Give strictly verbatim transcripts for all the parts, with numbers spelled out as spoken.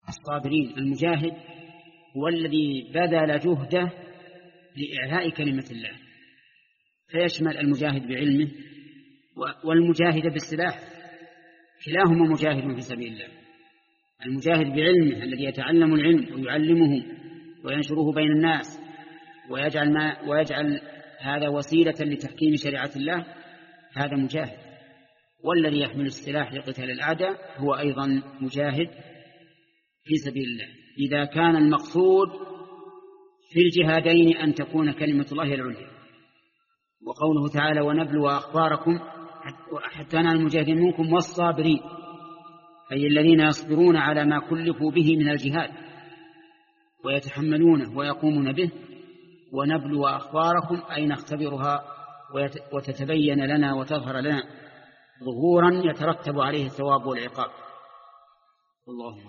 الصابرين. المجاهد هو الذي بذل جهده لإعلاء كلمة الله، فيشمل المجاهد بعلمه والمجاهد بالسلاح، كلاهما مجاهد في سبيل الله. المجاهد بعلمه الذي يتعلم العلم ويعلمه وينشره بين الناس ويجعل, ما ويجعل هذا وسيلة لتحكيم شريعة الله، هذا مجاهد. والذي يحمل السلاح لقتال الأعداء هو أيضا مجاهد في سبيل الله، إذا كان المقصود في الجهادين أن تكون كلمة الله العليا. وقوله تعالى ونبلو أخباركم حتى نال المجاهدين منكم والصابرين، أي الذين يصبرون على ما كلفوا به من الجهاد ويتحملونه ويقومون به. ونبلو أخباركم أي نختبرها وتتبين لنا وتظهر لنا ظهورا يترتب عليه الثواب والعقاب. اللهم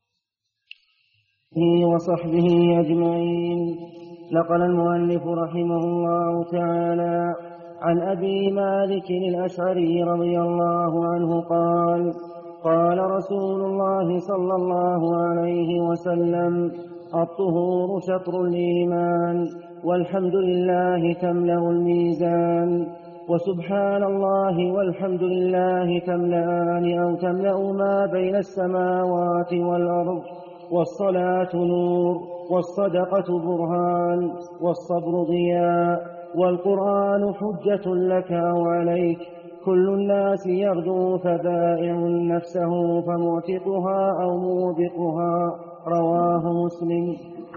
وصحبه أجمعين. نقل المؤلف رحمه الله تعالى عن أبي مالك الأشعري رضي الله عنه قال قال رسول الله صلى الله عليه وسلم الطهور شطر الإيمان والحمد لله تملأ الميزان وسبحان الله والحمد لله تملأان أو تملأ ما بين السماوات والأرض والصلاة نور والصدقة برهان والصبر ضياء والقرآن حجة لك أو عليك كل الناس يغدو فبائع نفسه فمعتقها أو موبقها رواه مسلم.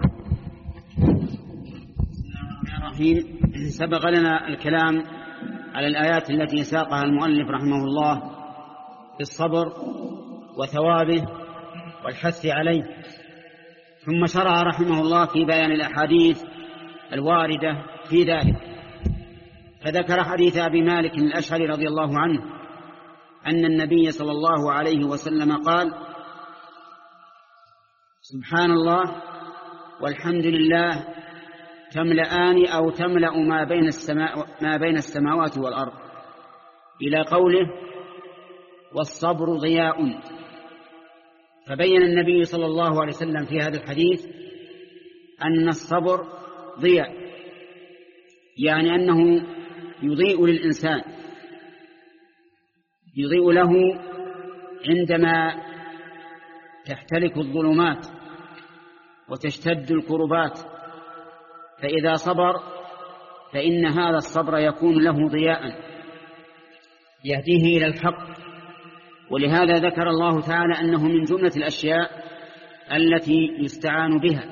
سبق لنا الكلام على الآيات التي ساقها المؤلف رحمه الله بالصبر وثوابه والحث عليه، ثم شرع رحمه الله في بيان الأحاديث الواردة في ذلك، فذكر حديث أبي مالك الأشعري رضي الله عنه أن النبي صلى الله عليه وسلم قال سبحان الله والحمد لله تملأان أو تملأ ما بين السماء ما بين السماوات والأرض، إلى قوله والصبر ضياء. فبين النبي صلى الله عليه وسلم في هذا الحديث أن الصبر ضياء، يعني أنه يضيء للإنسان، يضيء له عندما تحتلك الظلمات وتشتد الكربات، فإذا صبر فإن هذا الصبر يكون له ضياء يهديه إلى الحق. ولهذا ذكر الله تعالى أنه من جملة الأشياء التي يستعان بها،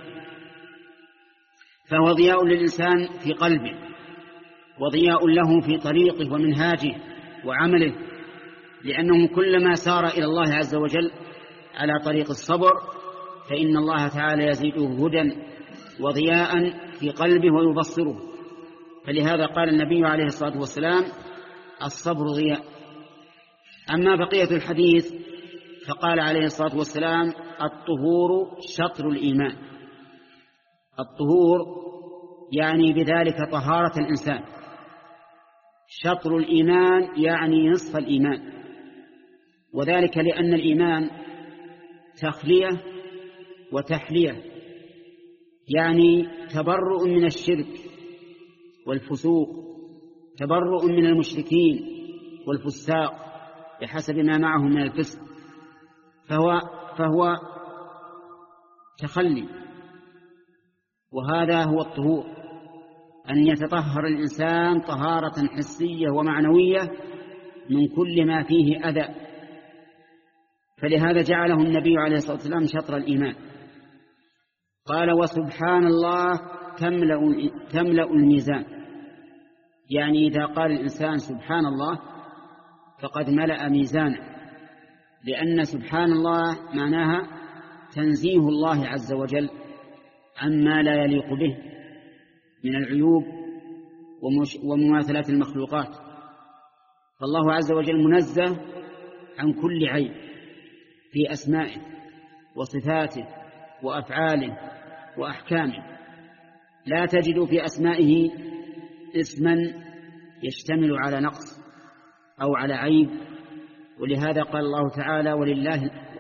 فهو ضياء للإنسان في قلبه وضياء له في طريقه ومنهاجه وعمله، لأنه كلما سار إلى الله عز وجل على طريق الصبر فإن الله تعالى يزيده هدى وضياء في قلبه ويبصره. فلهذا قال النبي عليه الصلاة والسلام الصبر ضياء. أما بقية الحديث فقال عليه الصلاة والسلام الطهور شطر الإيمان. الطهور يعني بذلك طهارة الإنسان، شطر الإيمان يعني نصف الإيمان، وذلك لأن الإيمان تخلية وتحلية، يعني تبرؤ من الشرك والفسوق، تبرؤ من المشركين والفساق بحسب ما معهم من الفسق، فهو, فهو تخلي. وهذا هو الطهور، أن يتطهر الإنسان طهارة حسية ومعنوية من كل ما فيه أذى. فلهذا جعله النبي عليه الصلاة والسلام شطر الإيمان. قال وسبحان الله تملأ, تملأ الميزان، يعني إذا قال الإنسان سبحان الله فقد ملأ ميزانه، لأن سبحان الله معناها تنزيه الله عز وجل عما لا يليق به من العيوب ومماثلات المخلوقات. فالله عز وجل منزه عن كل عيب في أسمائه وصفاته وأفعاله وأحكامه، لا تجد في أسمائه اسما يشتمل على نقص أو على عيب. ولهذا قال الله تعالى ولله,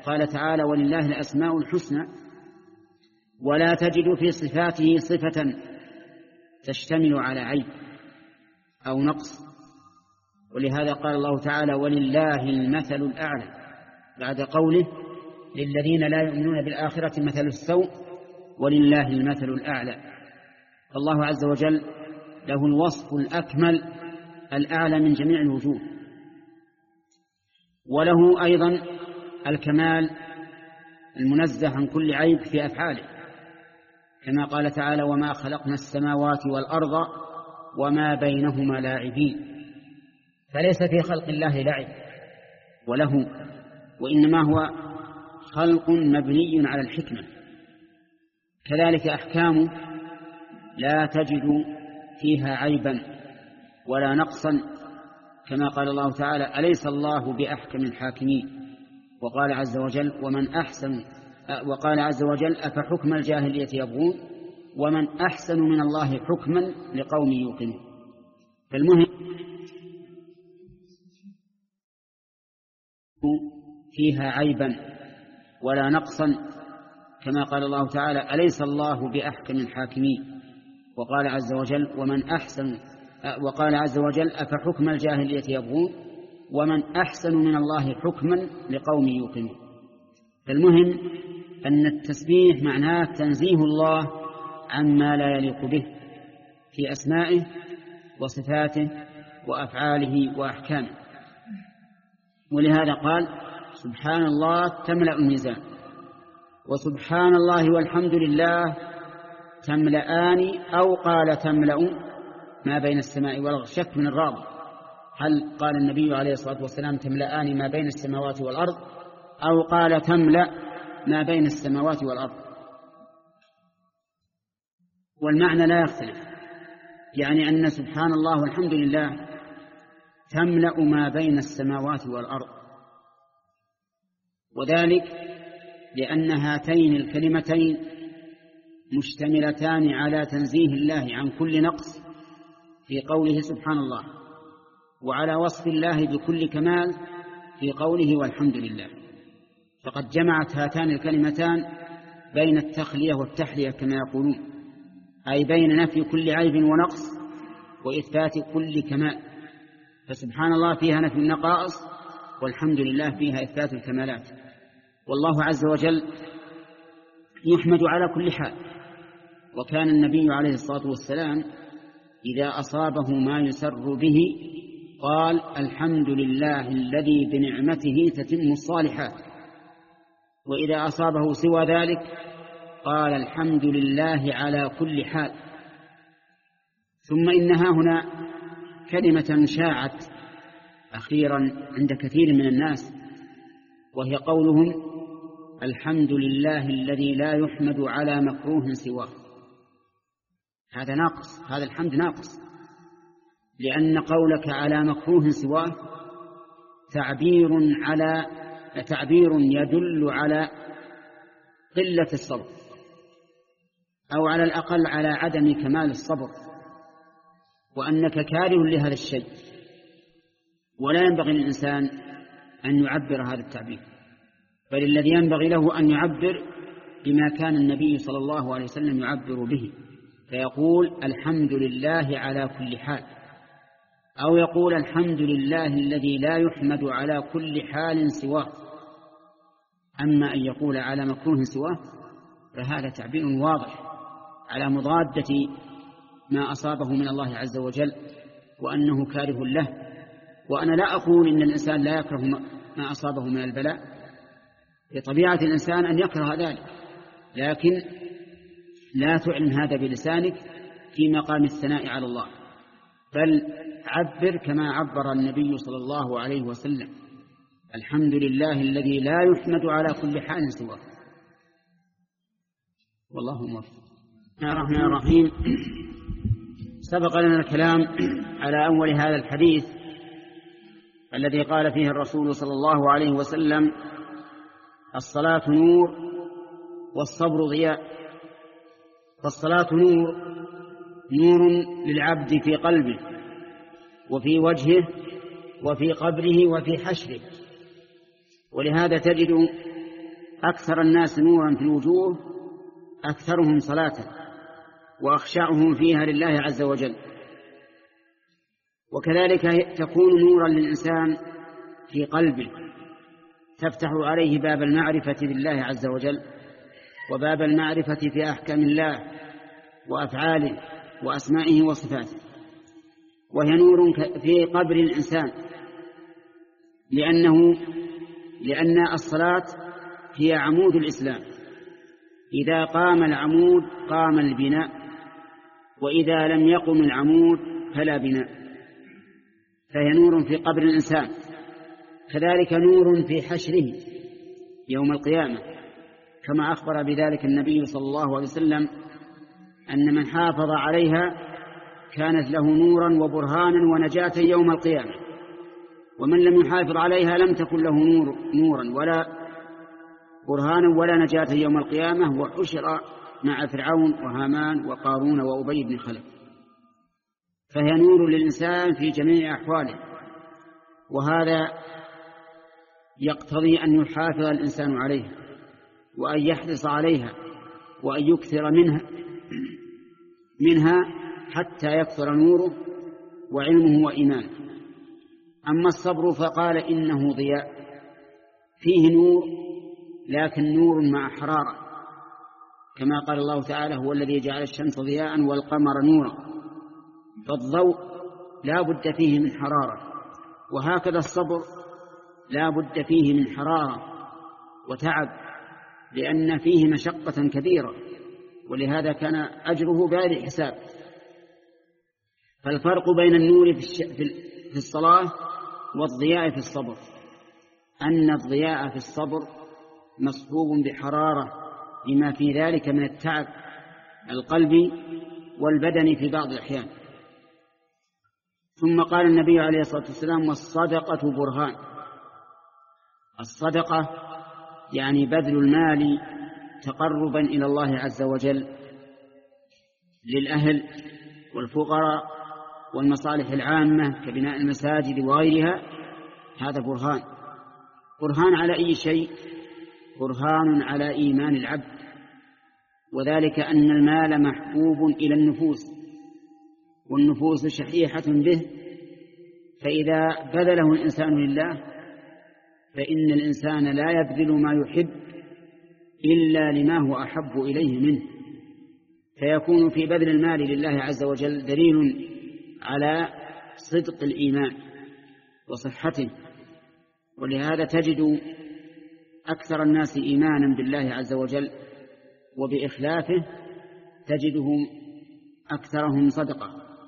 قال تعالى ولله الأسماء الحسنى، ولا تجد في صفاته صفة تشتمل على عيب أو نقص. ولهذا قال الله تعالى ولله المثل الأعلى بعد قوله للذين لا يؤمنون بالآخرة مثل السوء ولله المثل الأعلى. فالله عز وجل له الوصف الأكمل الأعلى من جميع الوجوه، وله أيضا الكمال المنزه عن كل عيب في أفعاله، كما قال تعالى وما خلقنا السماوات والأرض وما بينهما لاعبين. فليس في خلق الله لعب وله، وإنما هو خلق مبني على الحكمة. كذلك أحكامه لا تجد فيها عيبا ولا نقصا، كما قال الله تعالى أليس الله بأحكم الحاكمين. وقال عز وجل ومن أحسن وقال عز وجل أفحكم الجاهلية يبغون ومن أحسن من الله حكما لقوم يوقنون. فالمهم فيها عيبا ولا نقصا، كما قال الله تعالى أليس الله بأحكم الحاكمين. وقال عز وجل ومن أحسن وقال عز وجل أفحكم الجاهلية يبغون ومن أحسن من الله حكما لقوم يوقنون. فالمهم أن التسبيح معناه تنزيه الله عما لا يليق به في أسمائه وصفاته وأفعاله وأحكامه. ولهذا قال سبحان الله تملأ الميزان، وسبحان الله والحمد لله تملأان، أو قال تملأ ما بين السماء والأرض. شك من الراوي هل قال النبي عليه الصلاة والسلام تملأان ما بين السماوات والأرض أو قال تملأ ما بين السماوات والأرض، والمعنى لا يختلف، يعني أن سبحان الله والحمد لله تملأ ما بين السماوات والأرض. وذلك لأن هاتين الكلمتين مشتملتان على تنزيه الله عن كل نقص في قوله سبحان الله، وعلى وصف الله بكل كمال في قوله والحمد لله. فقد جمعت هاتان الكلمتان بين التخلية والتحلية كما يقولون، أي بين نفي كل عيب ونقص وإثبات كل كمال. فسبحان الله فيها نفي النقائص، والحمد لله فيها إثبات الكمالات. والله عز وجل يحمد على كل حال. وكان النبي عليه الصلاة والسلام إذا أصابه ما يسر به قال الحمد لله الذي بنعمته تتم الصالحات، وإذا أصابه سوى ذلك قال الحمد لله على كل حال. ثم إنها هنا كلمة شاعت أخيرا عند كثير من الناس، وهي قولهم الحمد لله الذي لا يحمد على مكروه سواه. هذا ناقص، هذا الحمد ناقص، لأن قولك على مكروه سواه تعبير على تعبير يدل على قلة الصبر، أو على الأقل على عدم كمال الصبر، وأنك كاره لهذا الشيء. ولا ينبغي للإنسان أن يعبر هذا التعبير، بل الذي ينبغي له أن يعبر بما كان النبي صلى الله عليه وسلم يعبر به، فيقول الحمد لله على كل حال، أو يقول الحمد لله الذي لا يحمد على كل حال سواه. أما أن يقول على مكروه سواه فهذا تعبير واضح على مضادة ما أصابه من الله عز وجل، وأنه كاره له. وأنا لا أقول إن الإنسان لا يكره ما أصابه من البلاء، بطبيعة الإنسان أن يكره ذلك، لكن لا تعلن هذا بلسانك في مقام الثناء على الله، بل عبر كما عبر النبي صلى الله عليه وسلم الحمد لله الذي لا يحمد على كل حال سواه. والله موفق. بسم الله الرحمن الرحيم. سبق لنا الكلام على أول هذا الحديث الذي قال فيه الرسول صلى الله عليه وسلم الصلاة نور والصبر ضياء. فالصلاة نور، نور للعبد في قلبه وفي وجهه وفي قبره وفي حشره. ولهذا تجد أكثر الناس نورا في الوجوه أكثرهم صلاة وأخشعهم فيها لله عز وجل. وكذلك تكون نورا للإنسان في قلبه، تفتح عليه باب المعرفة بالله عز وجل وباب المعرفة في أحكام الله وأفعاله وأسمائه وصفاته. وهي نور في قبر الإنسان، لأنه لأن الصلاة هي عمود الإسلام، إذا قام العمود قام البناء، وإذا لم يقم العمود فلا بناء، فهي نور في قبر الإنسان. كذلك نور في حشره يوم القيامة، كما أخبر بذلك النبي صلى الله عليه وسلم أن من حافظ عليها كانت له نورا وبرهانا ونجاة يوم القيامة، ومن لم يحافظ عليها لم تكن له نور نورا ولا برهانا ولا نجاة يوم القيامة، وحشر مع فرعون وهامان وقارون وأبي بن خلف. فهي نور للإنسان في جميع أحواله، وهذا يقتضي أن يحافظ الإنسان عليها وأن يحرص عليها وأن يكثر منها منها حتى يكثر نوره وعلمه وإيمانه. أما الصبر فقال إنه ضياء، فيه نور لكن نور مع حرارة، كما قال الله تعالى هو الذي جعل الشمس ضياء والقمر نورا، فالضوء لا بد فيه من حرارة، وهكذا الصبر لا بد فيه من حرارة وتعب، لأن فيه مشقة كبيرة، ولهذا كان أجره بهذا حساب. فالفرق بين النور في الصلاة والضياء في الصبر أن الضياء في الصبر مصحوب بحرارة لما في ذلك من التعب القلبي والبدني في بعض الأحيان. ثم قال النبي عليه الصلاة والسلام والصدقة برهان. الصدقة يعني بذل المال تقربا إلى الله عز وجل للأهل والفقراء والمصالح العامة كبناء المساجد وغيرها، هذا برهان. برهان على أي شيء؟ برهان على إيمان العبد، وذلك أن المال محبوب إلى النفوس، والنفوس شحيحة به، فإذا بذله الإنسان لله فإن الإنسان لا يبذل ما يحب إلا لما هو أحب إليه منه، فيكون في بذل المال لله عز وجل دليل على صدق الإيمان وصحته. ولهذا تجد أكثر الناس إيمانا بالله عز وجل وبإخلافه تجدهم أكثرهم صدقة.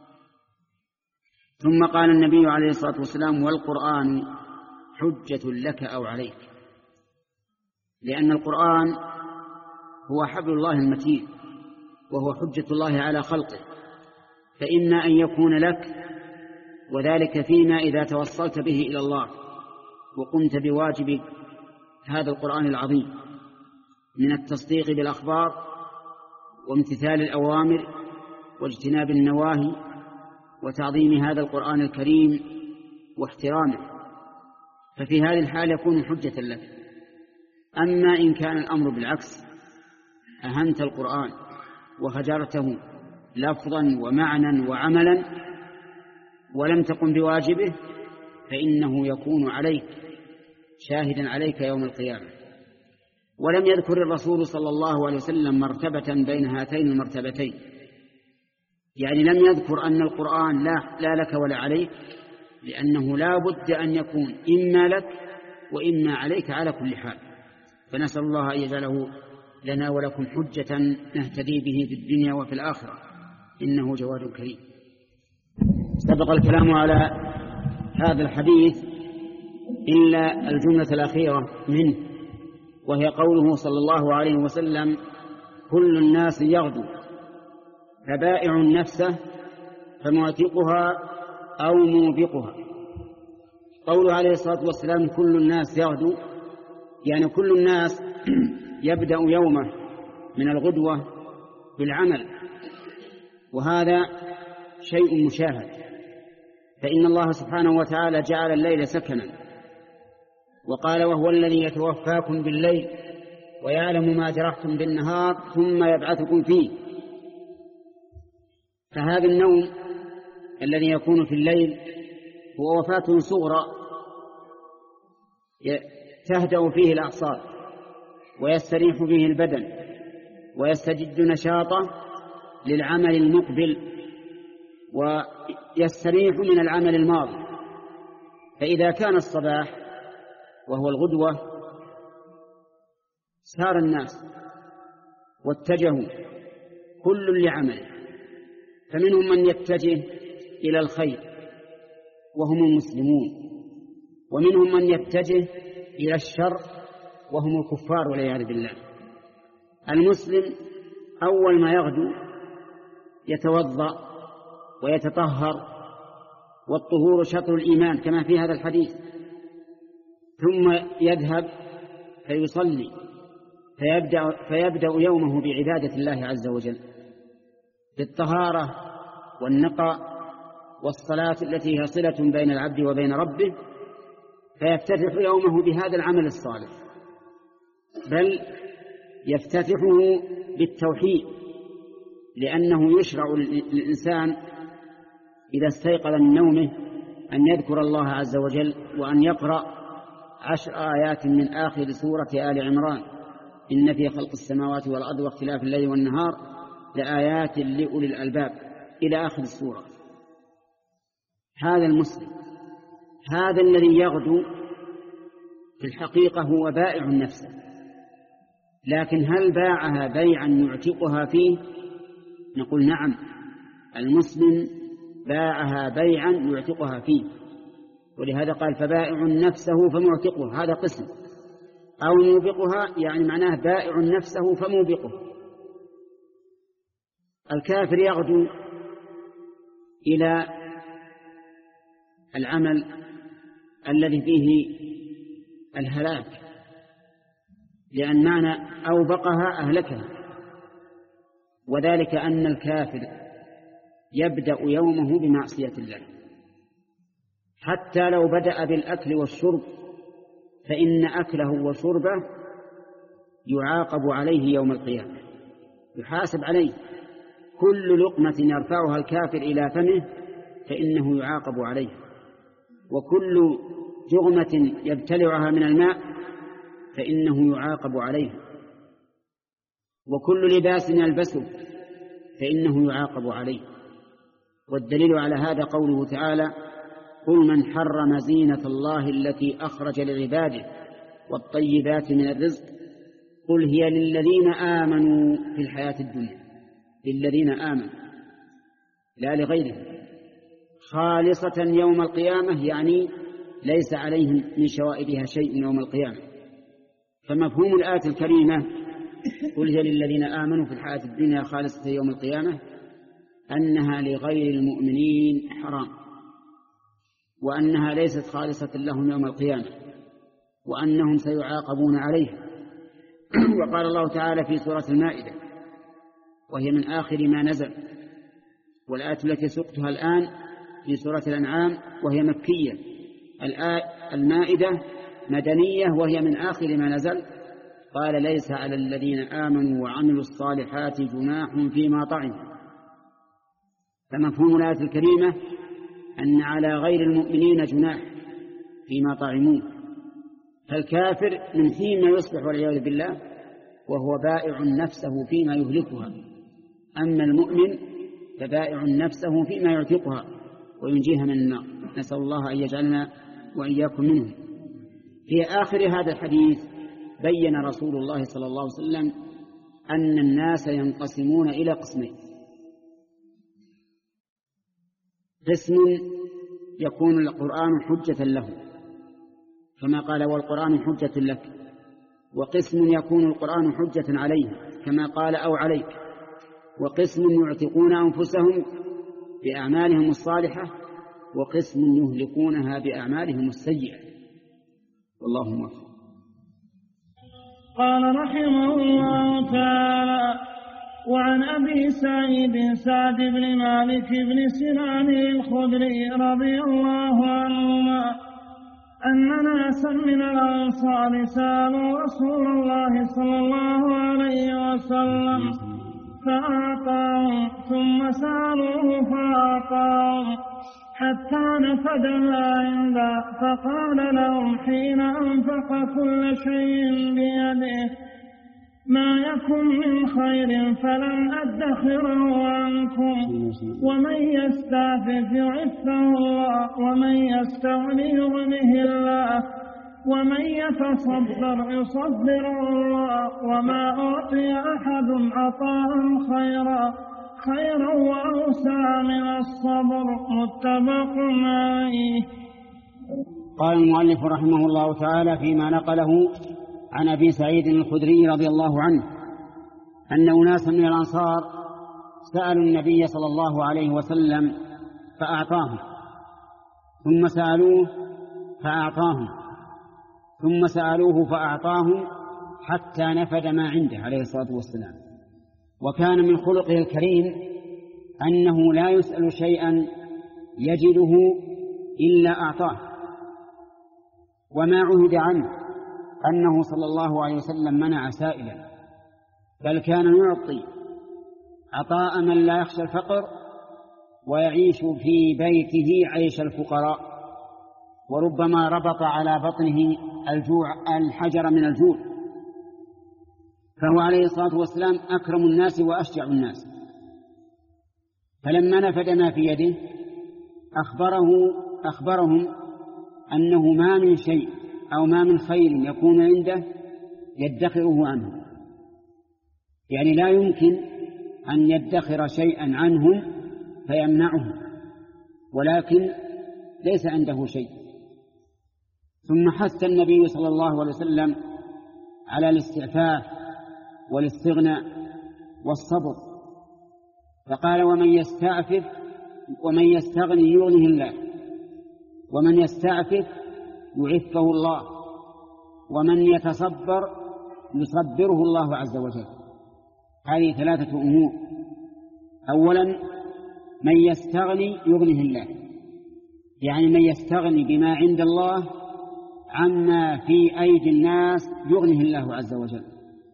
ثم قال النبي عليه الصلاة والسلام والقرآن حجة لك أو عليك، لأن القرآن هو حبل الله المتين وهو حجة الله على خلقه، فإما أن يكون لك، وذلك فيما إذا توصلت به إلى الله وقمت بواجب هذا القرآن العظيم من التصديق بالأخبار وامتثال الأوامر واجتناب النواهي وتعظيم هذا القرآن الكريم واحترامه، ففي هذه الحال يكون حجة لك. أما إن كان الأمر بالعكس، أهنت القرآن وهجرته لفظا ومعنى وعملا ولم تقم بواجبه، فإنه يكون عليك شاهدا عليك يوم القيامة. ولم يذكر الرسول صلى الله عليه وسلم مرتبة بين هاتين المرتبتين، يعني لم يذكر أن القرآن لا, لا لك ولا عليك، لأنه لا بد أن يكون إما لك وإما عليك على كل حال. فنسأل الله أن يجعله لنا ولكم حجة نهتدي به في الدنيا وفي الآخرة، إنه جواد كريم. سبق الكلام على هذا الحديث إلا الجملة الأخيرة منه، وهي قوله صلى الله عليه وسلم كل الناس يغدو فبائع نفسه فمعتقها أو موبقها. قوله عليه الصلاة والسلام كل الناس يغدو، يعني كل الناس يبدأ يومه من الغدوة بالعمل، وهذا شيء مشاهد، فإن الله سبحانه وتعالى جعل الليل سكنا، وقال وهو الذي يتوفاكم بالليل ويعلم ما جرحتم بالنهار ثم يبعثكم فيه. فهذا النوم الذي يكون في الليل هو وفاة صغرى تهدأ فيه الأعصاب ويستريح فيه البدن ويستجد نشاطه للعمل المقبل ويستريح من العمل الماضي. فإذا كان الصباح وهو الغدوة سار الناس واتجهوا كل لعمل، فمنهم من يتجه إلى الخير وهم المسلمون، ومنهم من يتجه إلى الشر وهم الكفار والعياذ بالله. المسلم أول ما يغدو يتوضأ ويتطهر، والطهور شطر الإيمان كما في هذا الحديث، ثم يذهب فيصلي فيبدأ, فيبدأ يومه بعبادة الله عز وجل بالطهارة والنقاء والصلاة التي هي صلة بين العبد وبين ربه، فيفتتح يومه بهذا العمل الصالح، بل يفتتحه بالتوحيد، لأنه يشرع للإنسان إذا استيقظ من نومه أن يذكر الله عز وجل وأن يقرأ عشر آيات من آخر سورة آل عمران: إن في خلق السماوات والأرض واختلاف الليل والنهار لآيات لأولي الألباب إلى آخر السورة. هذا المسلم، هذا الذي يغدو في الحقيقة هو بائع نفسه، لكن هل باعها بيعا يعتقها فيه؟ نقول نعم، المسلم باعها بيعا يعتقها فيه، ولهذا قال فبائع نفسه فمعتقه، هذا قسم، أو موبقها يعني معناه بائع نفسه فموبقه. الكافر يغدو إلى العمل الذي فيه الهلاك، لأن معنى أوبقها أهلكها، وذلك أن الكافر يبدأ يومه بمعصية الله، حتى لو بدأ بالأكل والشرب فإن أكله وشربه يعاقب عليه يوم القيامة، يحاسب عليه. كل لقمة يرفعها الكافر إلى فمه فإنه يعاقب عليه، وكل جغمة يبتلعها من الماء فإنه يعاقب عليه، وكل لباس يلبسه فإنه يعاقب عليه. والدليل على هذا قوله تعالى: قل من حرم زينة الله التي أخرج لعباده والطيبات من الرزق قل هي للذين آمنوا في الحياة الدنيا، للذين آمنوا لا لغيرهم، خالصة يوم القيامة، يعني ليس عليهم من شوائبها شيء يوم القيامة. فمفهوم الآية الكريمة قل هي للذين آمنوا في الحياة الدنيا خالصة يوم القيامة أنها لغير المؤمنين حرام، وأنها ليست خالصة لهم يوم القيامة، وأنهم سيعاقبون عليها. وقال الله تعالى في سورة المائدة وهي من آخر ما نزل، والآية التي سقتها الآن في سورة الأنعام وهي مكية، المائدة مدنية وهي من آخر ما نزل. قال ليس على الذين آمنوا وعملوا الصالحات جناح فيما طعموا. فمفهوم الآية الكريمة أن على غير المؤمنين جناح فيما طعموه. فالكافر من حين يصبح والعياذ بالله وهو بائع نفسه فيما يهلكها، أما المؤمن فبائع نفسه فيما يعتقها وينجيها من النار. نسأل الله أن يجعلنا وإياكم منهم. في آخر هذا الحديث بين رسول الله صلى الله عليه وسلم أن الناس ينقسمون إلى قسمين: قسم يكون القرآن حجة له كما قال والقرآن حجة لك، وقسم يكون القرآن حجة عليه كما قال أو عليك، وقسم يعتقون أنفسهم بأعمالهم الصالحة، وقسم يهلكونها بأعمالهم السيئة. والله موفق. قال رحمه الله تعالى: وعن أبي سعيد سعد بن مالك بن سنان الخدري رضي الله عنهما أن ناسا من الأنصار سألوا رسول الله صلى الله عليه وسلم فأعطاهم، ثم سألوه فأعطاهم حتى نفد ما عنده، فقال لهم حين أنفق كل شيء بيده: ما يكن من خير فلن أدخره عنكم، ومن يستعفف يعفه الله، ومن يستغني يغنه الله، ومن يتصبر يصبره الله، وما أعطي أحد عطاء خيرا خيرا وأوسع من الصبر. متفق عليه. قال المؤلف رحمه الله تعالى فيما نقله عن أبي سعيد الخدري رضي الله عنه أن أناسا من الأنصار سألوا النبي صلى الله عليه وسلم فأعطاهم، ثم سألوه فأعطاهم، ثم سألوه فأعطاهم حتى نفد ما عنده عليه الصلاة والسلام. وكان من خلقه الكريم أنه لا يسأل شيئا يجده إلا أعطاه، وما عهد عنه أنه صلى الله عليه وسلم منع سائلا، بل كان يعطي عطاء من لا يخشى الفقر ويعيش في بيته عيش الفقراء، وربما ربط على بطنه الجوع الحجر من الجوع، فهو عليه الصلاة والسلام أكرم الناس وأشجع الناس. فلما نفد ما في يده أخبره أخبرهم أنه ما من شيء أو ما من خير يكون عنده يدخره عنه، يعني لا يمكن أن يدخر شيئا عنهم فيمنعه، ولكن ليس عنده شيء. ثم حث النبي صلى الله عليه وسلم على الاستعفاف والاستغناء والصبر، فقال: ومن يستعفف ومن يستغني يغنه الله، ومن يستعفف يعفه الله، ومن يتصبر يصبره الله عز وجل. هذه ثلاثة أمور: أولا من يستغني يغنه الله، يعني من يستغني بما عند الله عما في أيدي الناس يغنه الله عز وجل.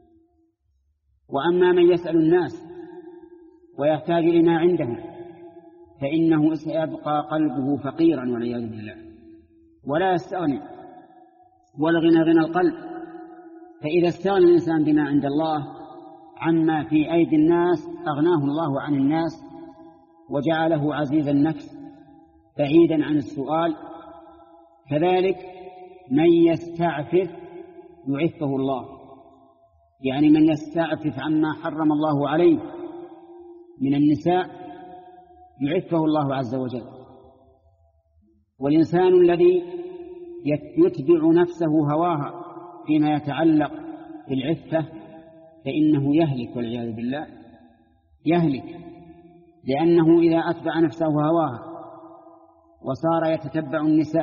وأما من يسأل الناس ويحتاج لما عندهم فإنه سيبقى قلبه فقيرا والعياذ بالله، ولا يستغني، والغنى غنى القلب. فإذا استغنى الإنسان بما عند الله عما في أيدي الناس أغناه الله عن الناس وجعله عزيز النفس بعيدا عن السؤال. كذلك من يستعفف يعفه الله، يعني من يستعفف عما حرم الله عليه من النساء يعفه الله عز وجل. والإنسان الذي يتبع نفسه هواها فيما يتعلق بالعفة فإنه يهلك والعياذ بالله، يهلك، لأنه إذا أتبع نفسه هواها وصار يتتبع النساء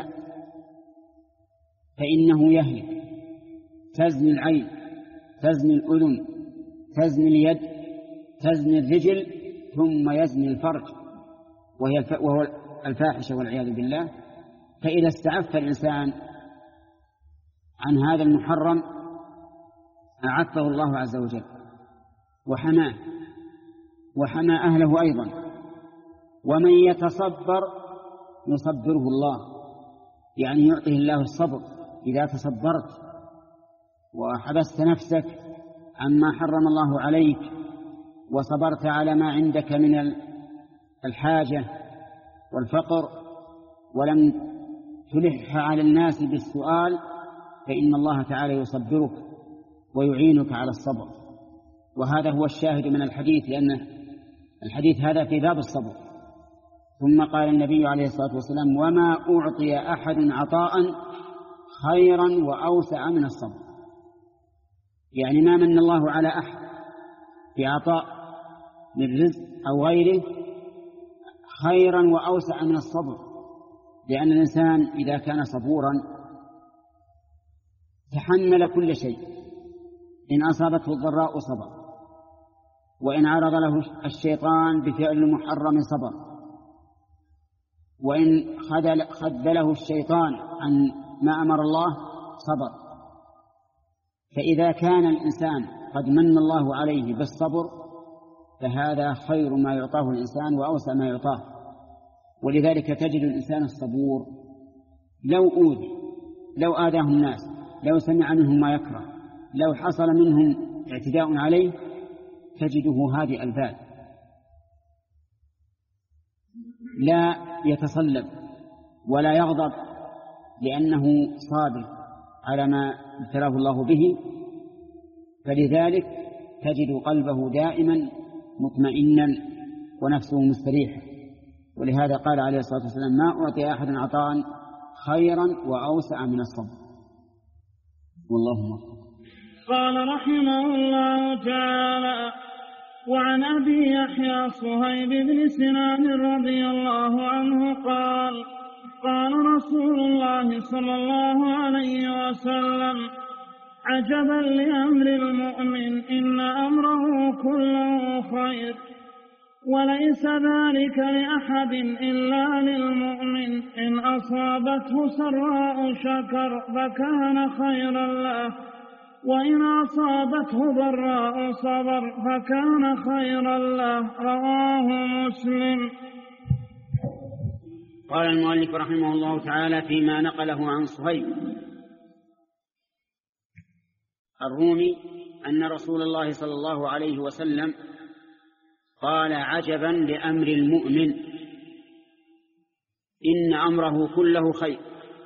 فإنه يهلك. تزني العين، تزني الأذن، تزني اليد، تزني الرجل، ثم يزني الفرج وهي الف... وهو الفاحشة والعياذ بالله. فإذا استعف الإنسان عن هذا المحرم أعفه الله عز وجل وحماه وحمى أهله أيضا. ومن يتصبر يصبره الله، يعني يعطيه الله الصبر. إذا تصبرت وحبست نفسك عما حرم الله عليك وصبرت على ما عندك من الحاجة والفقر ولم تلح على الناس بالسؤال فإن الله تعالى يصبرك ويعينك على الصبر. وهذا هو الشاهد من الحديث، لأن الحديث هذا في باب الصبر. ثم قال النبي عليه الصلاة والسلام: وما أعطي أحد عطاء خيرا وأوسع من الصبر، يعني ما من الله على أحد بعطاء من رزق أو غيره خيرا وأوسع من الصبر، لأن الإنسان إذا كان صبورا تحمل كل شيء. إن أصابته الضراء صبر، وإن عرض له الشيطان بفعل محرم صبر، وإن خذله الشيطان عن ما أمر الله صبر. فإذا كان الإنسان قد من الله عليه بالصبر فهذا خير ما يعطاه الإنسان وأوسع ما يعطاه. ولذلك تجد الإنسان الصبور لو أوذي، لو آذاه الناس، لو سمع منهم ما يكره، لو حصل منهم اعتداء عليه، تجده هادئ البال، لا يتصلب ولا يغضب، لأنه صابر على ما ابتلاه الله به. فلذلك تجد قلبه دائما مطمئنا ونفسه مستريحة. ولهذا قال عليه الصلاة والسلام: ما أعطي أحد عطاء خيرا وأوسع من الصبر. والله موفق. قال رحمه الله تعالى: وعن أبي يحيى صهيب بن سنان رضي الله عنه قال: قال رسول الله صلى الله عليه وسلم: عجبا لأمر المؤمن إن أمره كله خير، وليس ذلك لأحد إلا للمؤمن، إن أصابته سراء شكر فكان خيرا له، وإن أصابته ضراء صبر فكان خيرا له. رواه مسلم. قال المؤلف رحمه الله تعالى فيما نقله عن صهيب الرومي أن رسول الله صلى الله عليه وسلم قال: عجبا لأمر المؤمن إن أمره كله خير.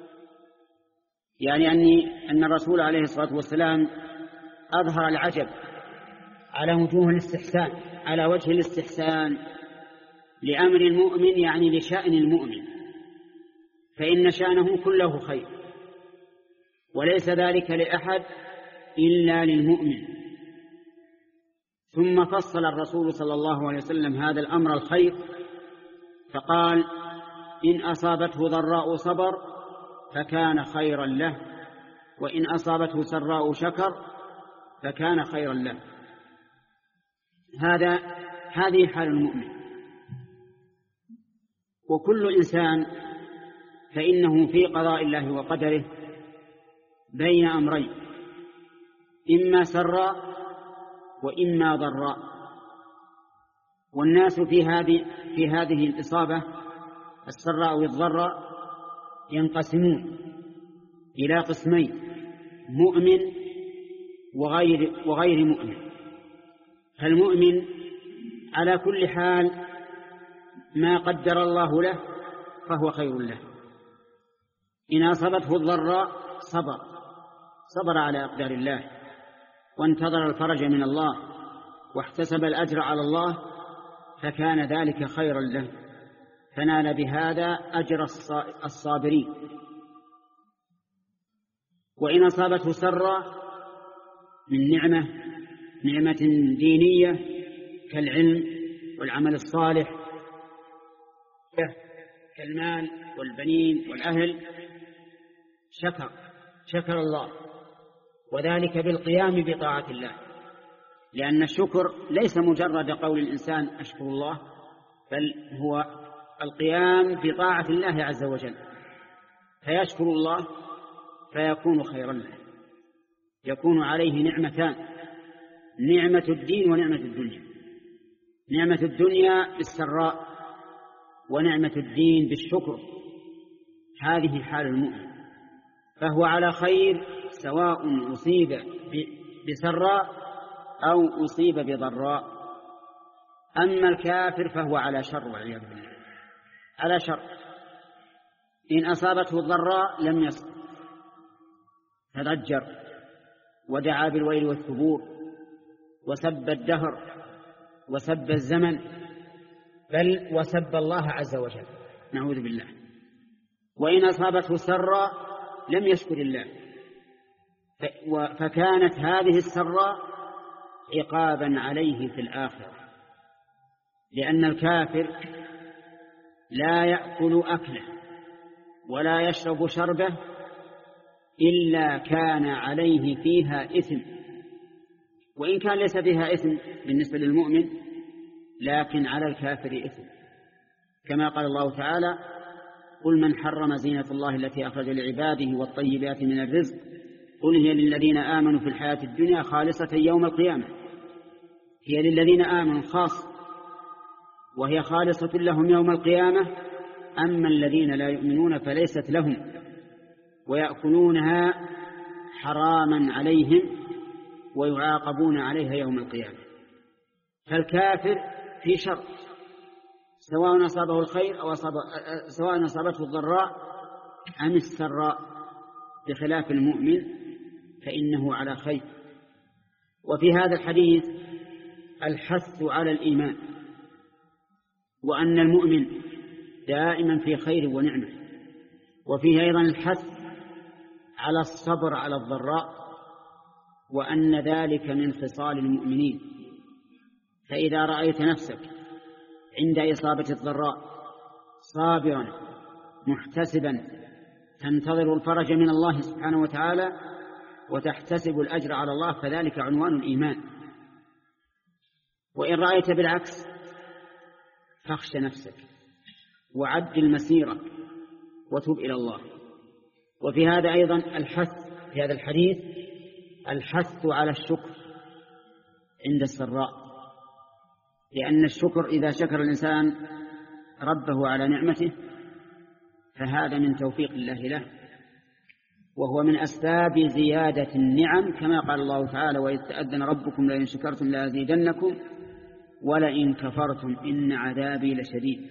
يعني أني أن الرسول عليه الصلاة والسلام أظهر العجب على وجوه الاستحسان، على وجه الاستحسان لأمر المؤمن، يعني لشأن المؤمن، فإن شأنه كله خير، وليس ذلك لأحد إلا للمؤمن. ثم فصل الرسول صلى الله عليه وسلم هذا الأمر الخير فقال: إن أصابته ضراء صبر فكان خيرا له، وإن أصابته سراء شكر فكان خيرا له. هذا هذه حال المؤمن. وكل إنسان فإنه في قضاء الله وقدره بين أمرين: إما سراء وإما ضراء. والناس في هذه في هذه الإصابة السراء والضراء ينقسمون إلى قسمين: مؤمن وغير وغير مؤمن. فالمؤمن على كل حال ما قدر الله له فهو خير له. إن أصابته الضراء صبر صبر على أقدار الله، وانتظر الفرج من الله، واحتسب الأجر على الله، فكان ذلك خيرا له، فنال بهذا أجر الصابرين. وإن أصابته سرا من نعمة نعمة دينية كالعلم والعمل الصالح كالمال والبنين والأهل، شكر شكر الله، وذلك بالقيام بطاعة الله. لأن الشكر ليس مجرد قول الإنسان أشكر الله، بل هو القيام بطاعة الله عز وجل، فيشكر الله فيكون خيرا له، يكون عليه نعمتان: نعمة الدين ونعمة الدنيا. نعمة الدنيا بالسراء، ونعمة الدين بالشكر. هذه حال المؤمن، فهو على خير سواء أصيب بسراء أو أصيب بضراء. أما الكافر فهو على شر والعياذ بالله، على شر. إن أصابته الضراء لم يصبر، تضجر ودعا بالويل والثبور، وسب الدهر وسب الزمن، بل وسب الله عز وجل، نعوذ بالله. وإن أصابته سراء لم يشكر الله، فكانت هذه السراء عقابا عليه في الآخرة، لأن الكافر لا يأكل أكله ولا يشرب شربه إلا كان عليه فيها إثم، وإن كان ليس فيها إثم بالنسبة للمؤمن، لكن على الكافر إثم، كما قال الله تعالى: قل من حرم زينة الله التي أخرج لعباده والطيبات من الرزق قل هي للذين آمنوا في الحياة الدنيا خالصة يوم القيامة. هي للذين آمنوا خاص، وهي خالصة لهم يوم القيامة. أما الذين لا يؤمنون فليست لهم ويأكلونها حراما عليهم ويعاقبون عليها يوم القيامة. فالكافر في شر، سواء أصابه الخير أو أصاب سواء أصابته الضراء أم السراء، بخلاف المؤمن فإنه على خير. وفي هذا الحديث الحث على الإيمان، وأن المؤمن دائما في خير ونعمة. وفيه أيضا الحث على الصبر على الضراء، وأن ذلك من خصال المؤمنين. فإذا رأيت نفسك عند إصابة الضراء صابرا محتسبا تنتظر الفرج من الله سبحانه وتعالى وتحتسب الأجر على الله، فذلك عنوان الإيمان. وإن رأيت بالعكس فاخش نفسك وعدل مسيرك وتب إلى الله. وفي هذا أيضا الحث في هذا الحديث الحث على الشكر عند السراء، لأن الشكر إذا شكر الإنسان ربه على نعمته فهذا من توفيق الله له، وهو من أسباب زيادة النعم، كما قال الله تعالى وإذ تأذن ربكم لئن شكرتم لأزيدنكم ولئن كفرتم إن عذابي لشديد.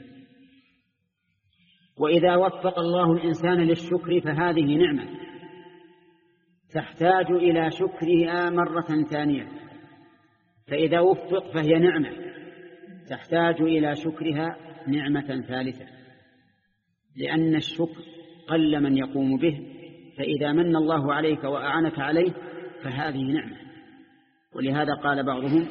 وإذا وفق الله الإنسان للشكر فهذه نعمة تحتاج إلى شكرها مرة ثانية، فإذا وفق فهي نعمة تحتاج إلى شكرها نعمة ثالثة، لأن الشكر قل من يقوم به، فإذا من الله عليك وأعنك عليه فهذه نعمة. ولهذا قال بعضهم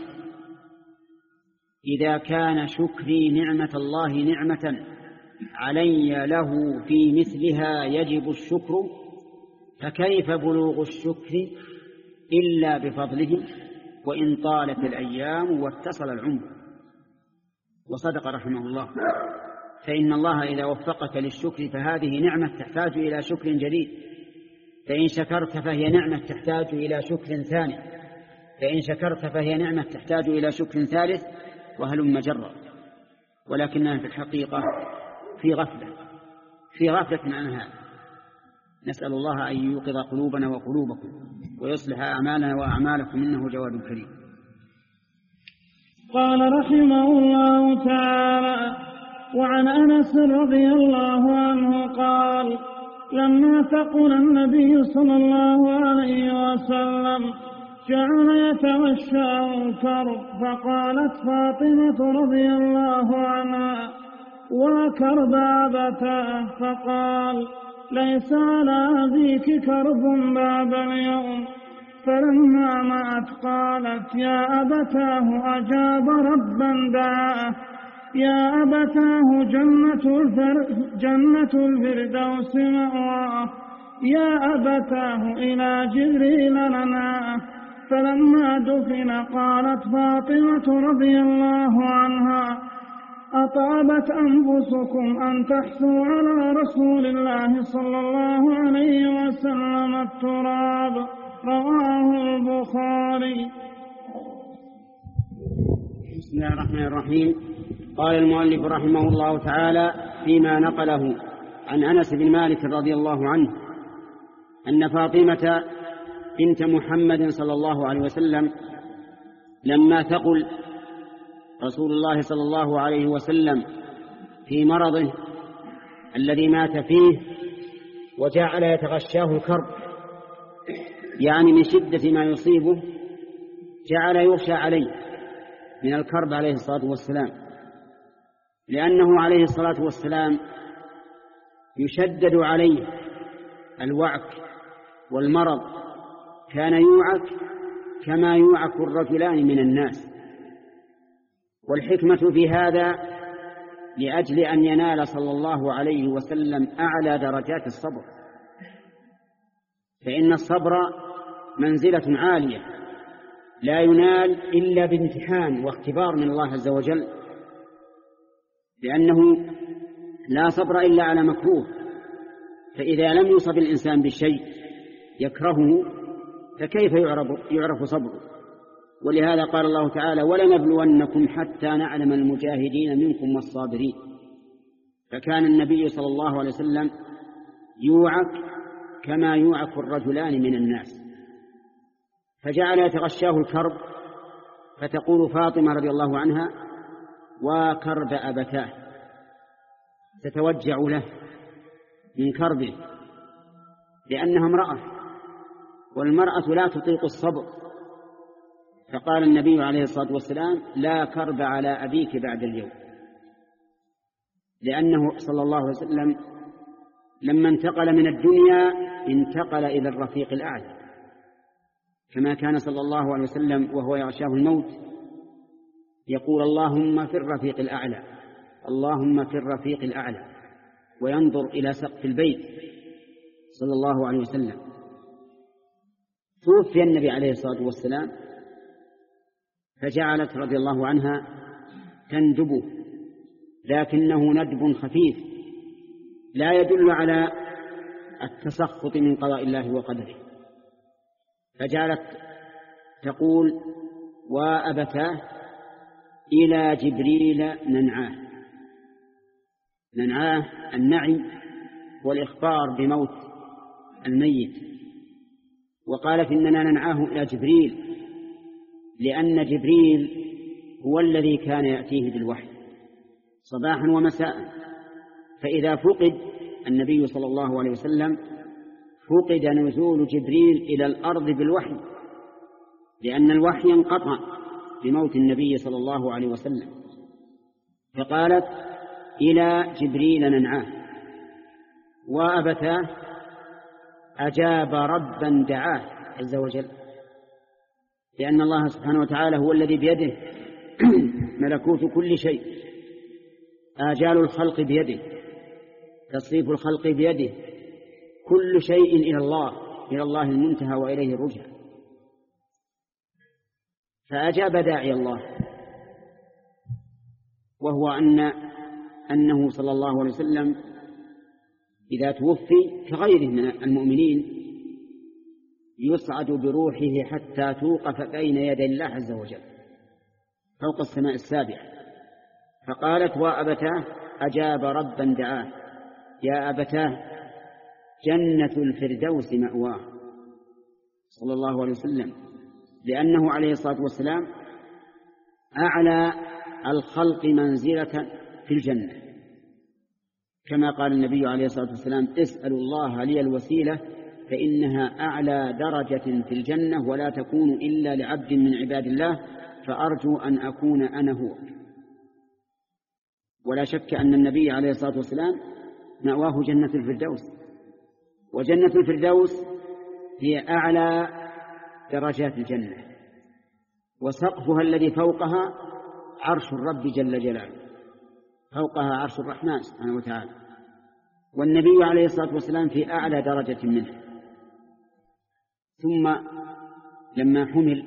إذا كان شكري نعمة الله نعمة علي له في مثلها يجب الشكر، فكيف بلوغ الشكر إلا بفضله وإن طالت الأيام واتصل العمر. وصدق رحمه الله، فإن الله إذا وفقك للشكر فهذه نعمة تحتاج إلى شكر جديد، فإن شكرت فهي نعمة تحتاج إلى شكر ثاني، فإن شكرت فهي نعمة تحتاج إلى شكر ثالث، وهلم جرا. ولكنها في الحقيقة في غفلة في غفلة عن هذا. نسأل الله أن يوقظ قلوبنا وقلوبكم ويصلح أعمالنا وأعمالكم، إنه جواد كريم. قال رحمه الله تعالى: وعن أنس رضي الله عنه قال: لما ثقل النبي صلى الله عليه وسلم جعل يتغشاه الكرب، فقالت فاطمة رضي الله عنها: وكرب أبتاه، فقال: ليس على أبيك كرب بعد اليوم. فلما مات قالت: يا أبتاه أجاب ربا دعاه، يا أبتاه جنة الفر جنة الفردوس مأواه، يا أبتاه إلى جبريل لناه. فلما دفن قالت فاطمة رضي الله عنها: أطابت أنفسكم أن تحثوا على رسول الله صلى الله عليه وسلم التراب. رواه البخاري. بسم الله الرحمن الرحيم. قال المؤلف رحمه الله تعالى فيما نقله عن أنس بن مالك رضي الله عنه أن فاطمة بنت محمد صلى الله عليه وسلم لما ثقل رسول الله صلى الله عليه وسلم في مرضه الذي مات فيه وجعل يتغشاه الكرب، يعني من شدة ما يصيبه جعل يغشى عليه من الكرب عليه الصلاة والسلام، لأنه عليه الصلاة والسلام يشدد عليه الوعك والمرض، كان يوعك كما يوعك الرجلان من الناس. والحكمة في هذا لأجل أن ينال صلى الله عليه وسلم أعلى درجات الصبر، فإن الصبر منزلة عالية لا ينال إلا بامتحان واختبار من الله عز وجل، لأنه لا صبر إلا على مكروه، فإذا لم يصب الإنسان بشيء يكرهه فكيف يعرف صبره؟ ولهذا قال الله تعالى: ولنبلونكم حتى نعلم المجاهدين منكم والصابرين. فكان النبي صلى الله عليه وسلم يوعك كما يوعك الرجلان من الناس، فجعل يتغشاه الكرب، فتقول فاطمة رضي الله عنها: وكرب أبتاه، تتوجع له من كربه، لأنها امرأة، والمرأة لا تطيق الصبر. فقال النبي عليه الصلاة والسلام: لا كرب على أبيك بعد اليوم، لأنه صلى الله عليه وسلم لما انتقل من الدنيا انتقل إلى الرفيق الأعلى، كما كان صلى الله عليه وسلم وهو يغشاه الموت يقول: اللهم في الرفيق الأعلى، اللهم في الرفيق الأعلى، وينظر إلى سقف البيت صلى الله عليه وسلم. توفي النبي عليه الصلاة والسلام، فجعلت رضي الله عنها تندبه، لكنه ندب خفيف لا يدل على التسخط من قضاء الله وقدره، فجعلت تقول: وأبتاه إلى جبريل ننعاه. ننعاه النعي والإخبار بموت الميت، وقالت: إننا ننعاه إلى جبريل، لأن جبريل هو الذي كان يأتيه بالوحي صباحا ومساء، فإذا فقد النبي صلى الله عليه وسلم فقد نزول جبريل إلى الأرض بالوحي، لأن الوحي انقطع بموت النبي صلى الله عليه وسلم. فقالت: إلى جبريل ننعاه. وأبتاه أجاب ربا دعاه عز وجل، لأن الله سبحانه وتعالى هو الذي بيده ملكوت كل شيء، آجال الخلق بيده، تصريف الخلق بيده، كل شيء إلى الله، إلى الله المنتهى وإليه الرجع. فأجاب داعي الله، وهو أن أنه صلى الله عليه وسلم إذا توفي كغيره من المؤمنين يصعد بروحه حتى توقف بين يدي الله عز وجل فوق السماء السابعة. فقالت: وأبتاه أجاب ربا دعاه. يا أبتاه جنة الفردوس مأواه صلى الله عليه وسلم، لأنه عليه الصلاة والسلام أعلى الخلق منزلة في الجنة، كما قال النبي عليه الصلاة والسلام: اسألوا الله لي الوسيلة فإنها أعلى درجة في الجنة ولا تكون إلا لعبد من عباد الله، فأرجو أن أكون أنا هو. ولا شك أن النبي عليه الصلاة والسلام مأواه جنة الفردوس، وجنة الفردوس هي أعلى درجات الجنة، وسقفها الذي فوقها عرش الرب جل جلاله، فوقها عرش الرحمن سبحانه وتعالى، والنبي عليه الصلاة والسلام في أعلى درجة منه. ثم لما حمل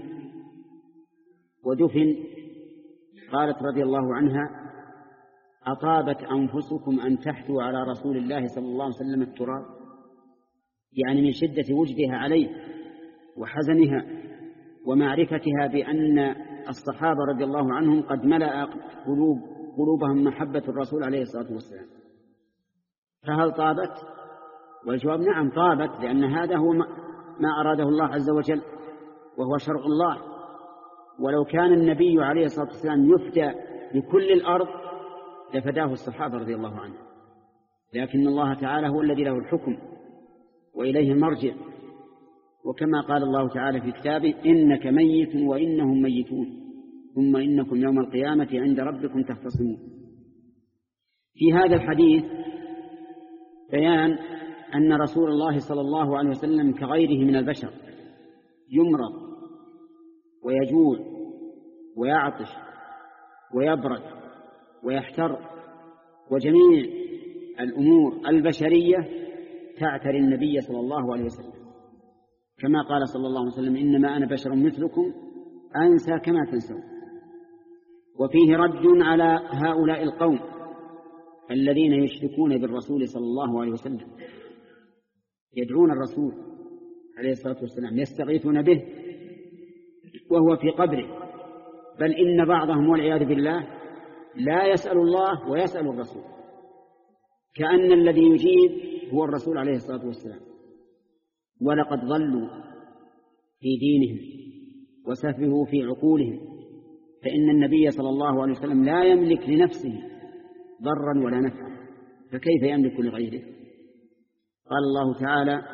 ودفن قالت رضي الله عنها: أطابت أنفسكم أن تحثوا على رسول الله صلى الله عليه وسلم التراب، يعني من شدة وجدها عليه وحزنها ومعرفتها بأن الصحابة رضي الله عنهم قد ملأ قلوب قلوبهم محبة الرسول عليه الصلاة والسلام. فهل طابت؟ والجواب: نعم طابت، لأن هذا هو ما أراده الله عز وجل وهو شرع الله. ولو كان النبي عليه الصلاة والسلام يفدى بكل الأرض لفداه الصحابة رضي الله عنهم، لكن الله تعالى هو الذي له الحكم وإليه المرجع. وكما قال الله تعالى في كتابه: إنك ميت وإنهم ميتون ثم إنكم يوم القيامة عند ربكم تختصمون. في هذا الحديث بيان أن رسول الله صلى الله عليه وسلم كغيره من البشر يمرض ويجوع ويعطش ويبرد ويحتر، وجميع الأمور البشرية تعتري النبي صلى الله عليه وسلم، كما قال صلى الله عليه وسلم: إنما أنا بشر مثلكم أنسى كما تنسون. وفيه رد على هؤلاء القوم الذين يشركون بالرسول صلى الله عليه وسلم، يدعون الرسول عليه الصلاة والسلام، يستغيثون به وهو في قبره، بل إن بعضهم والعياذ بالله لا يسأل الله ويسأل الرسول، كأن الذي يجيب هو الرسول عليه الصلاة والسلام. ولقد ضلوا في دينهم وسفهوا في عقولهم، فإن النبي صلى الله عليه وسلم لا يملك لنفسه ضرا ولا نفعا، فكيف يملك لغيره؟ قال الله تعالى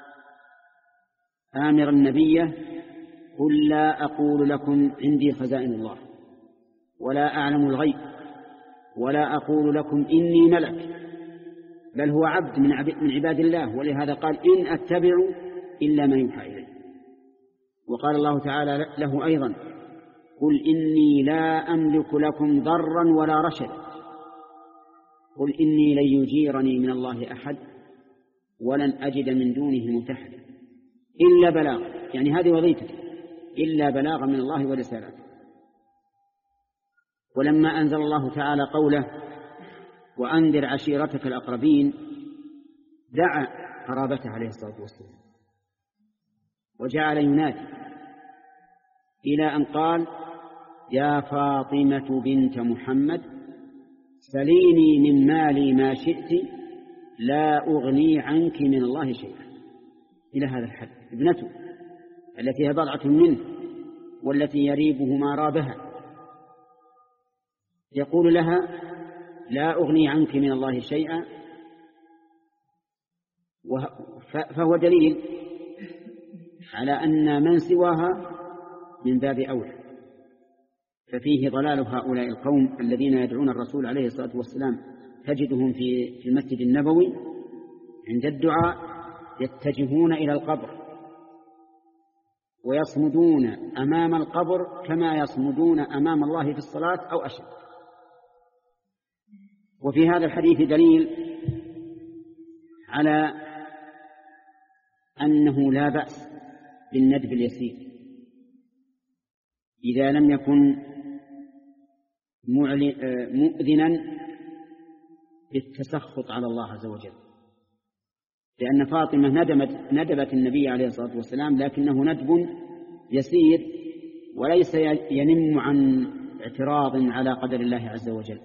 آمر النبي قل لا أقول لكم عندي خزائن الله ولا أعلم الغيب ولا أقول لكم إني ملك، بل هو عبد من عباد الله، ولهذا قال إن أتبع إلا ما يوحى إليه. وقال الله تعالى له أيضا قل إني لا أملك لكم ضرا ولا رشدا، قل إني لن يجيرني من الله أحد ولن أجد من دونه ملتحدا إلا بلاغ، يعني هذه وظيفتي، إلا بلاغ من الله ورسالته. ولما أنزل الله تعالى قوله وأنذر عشيرتك الأقربين دعا قرابته عليه الصلاة والسلام وجعل ينادي إلى أن قال يا فاطمة بنت محمد سليني من مالي ما شئت لا أغني عنك من الله شيئا، إلى هذا الحد. ابنته التي هي بضعة منه والتي يريبه ما رابها يقول لها لا أغني عنك من الله شيئا، فهو دليل على أن من سواها من باب أولى. ففيه ضلال هؤلاء القوم الذين يدعون الرسول عليه الصلاة والسلام، تجدهم في المسجد النبوي عند الدعاء يتجهون إلى القبر ويصمدون أمام القبر كما يصمدون أمام الله في الصلاة أو أشد. وفي هذا الحديث دليل على أنه لا بأس بالندب اليسير إذا لم يكن مؤذنا بالتسخط على الله عز وجل، لأن فاطمة ندمت ندبت النبي عليه الصلاة والسلام، لكنه ندب يسير وليس ينم عن اعتراض على قدر الله عز وجل.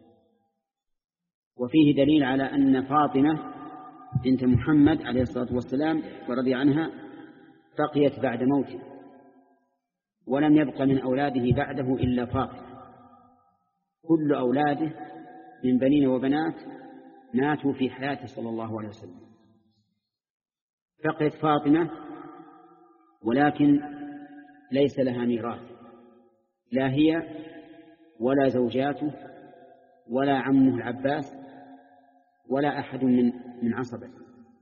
وفيه دليل على أن فاطمة بنت محمد عليه الصلاة والسلام ورضي عنها بقيت بعد موته، ولم يبق من أولاده بعده إلا فاطمة، كل أولاده من بنين وبنات ماتوا في حياته صلى الله عليه وسلم. بقيت فاطمة ولكن ليس لها ميراث، لا هي ولا زوجاته ولا عمه العباس ولا أحد من من عصبته،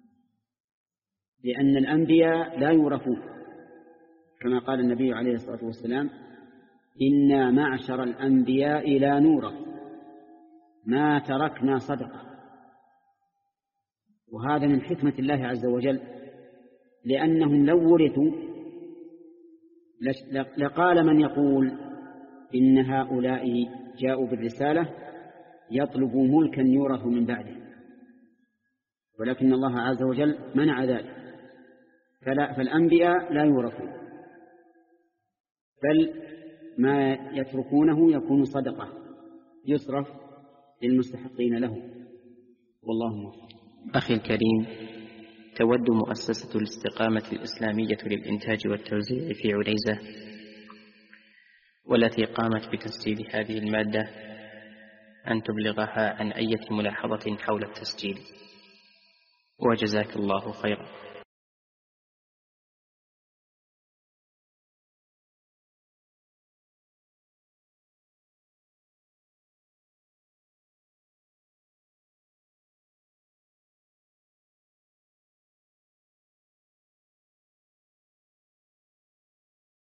لأن الأنبياء لا يورثون، كما قال النبي عليه الصلاة والسلام إنا معشر الأنبياء لا نورث ما تركنا صدقة. وهذا من حكمة الله عز وجل، لأنهم لو ورثوا لقال من يقول إن هؤلاء جاءوا بالرسالة يطلبوا ملكا يورث من بعده، ولكن الله عز وجل منع ذلك، فلا فالأنبياء لا يورثون، بل ما يتركونه يكون صدقة يصرف للمستحقين له، والله موفق. أخي الكريم، تود مؤسسة الاستقامة الإسلامية للإنتاج والتوزيع في عنيزة والتي قامت بتسجيل هذه المادة أن تبلغها عن أي ملاحظة حول التسجيل، وجزاك الله خيرا.